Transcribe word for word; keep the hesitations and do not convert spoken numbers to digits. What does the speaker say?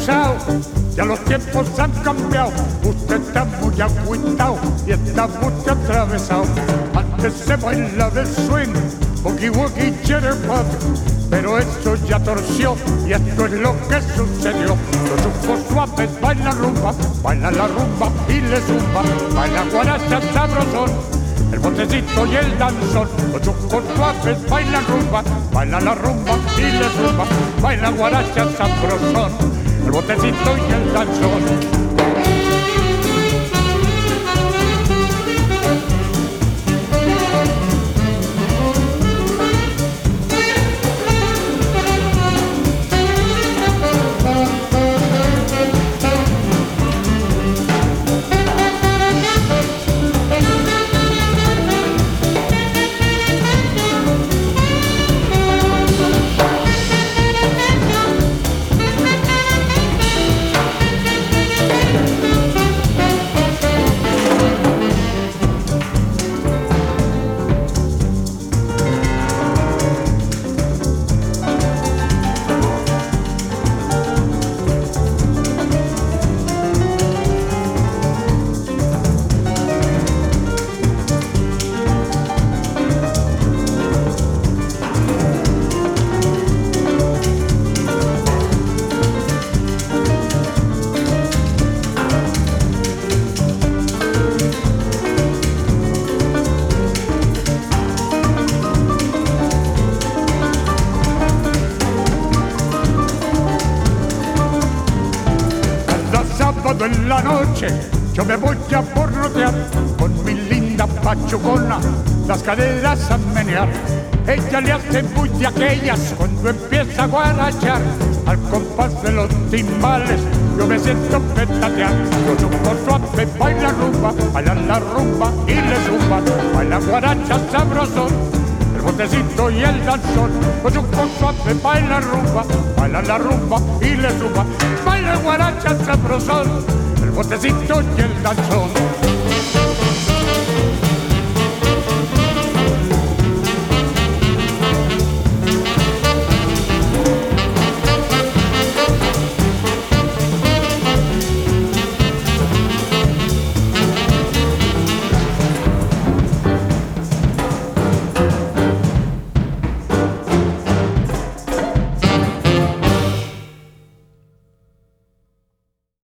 abusado, ya los tiempos han cambiado. Usted está muy agüitao y está muy atravesado. Antes se bailaba el swing, boogie woogie jitterbug, pero esto ya torció y esto es lo que sucedió. Los chupos suaves bailan rumba, bailan la rumba y le zumba, bailan guaracha sabrosón, el botecito y el danzón. Los chupos suaves bailan rumba, bailan la rumba y le zumba, bailan guaracha sabrosón, el botecito y el danzón. En la noche yo me voy a porrotear con mi linda pachucona, las caderas a menear. Ella le hace muy de aquellas cuando empieza a guarachar, al compás de los timbales yo me siento petatear. Los chupos suaves bailan rumba, bailan la rumba y le zumba, bailan guaracha sabrosón, el botecito y el danzón. Los chupos suaves bailan rumba, bailan la rumba y le zumba, bailan guaracha sabrosón, el botecito y el danzón.